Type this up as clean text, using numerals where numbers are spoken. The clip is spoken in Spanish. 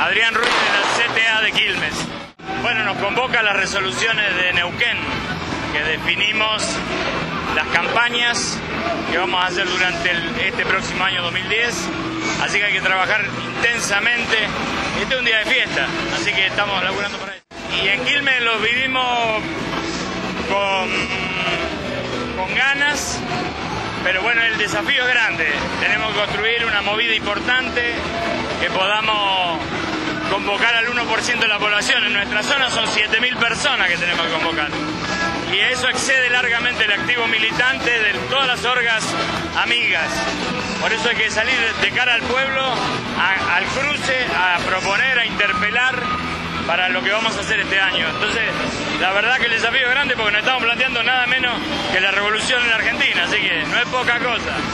Adrián Ruiz de la CTA de Quilmes. Bueno, nos convoca a las resoluciones de Neuquén, que definimos las campañas que vamos a hacer durante este próximo año 2010, así que hay que trabajar intensamente. Este es un día de fiesta, así que estamos laburando para eso. Y en Quilmes lo vivimos con ganas, pero bueno, el desafío es grande. Tenemos que construir una movida importante, que podamos convocar al 1% de la población. En nuestra zona son 7.000 personas que tenemos que convocar. Y eso excede largamente el activo militante de todas las orgas amigas. Por eso hay que salir de cara al pueblo, al cruce, a proponer, a interpelar para lo que vamos a hacer este año. Entonces, la verdad que el desafío es grande porque nos estamos planteando nada menos que la revolución en la Argentina, así que no es poca cosa.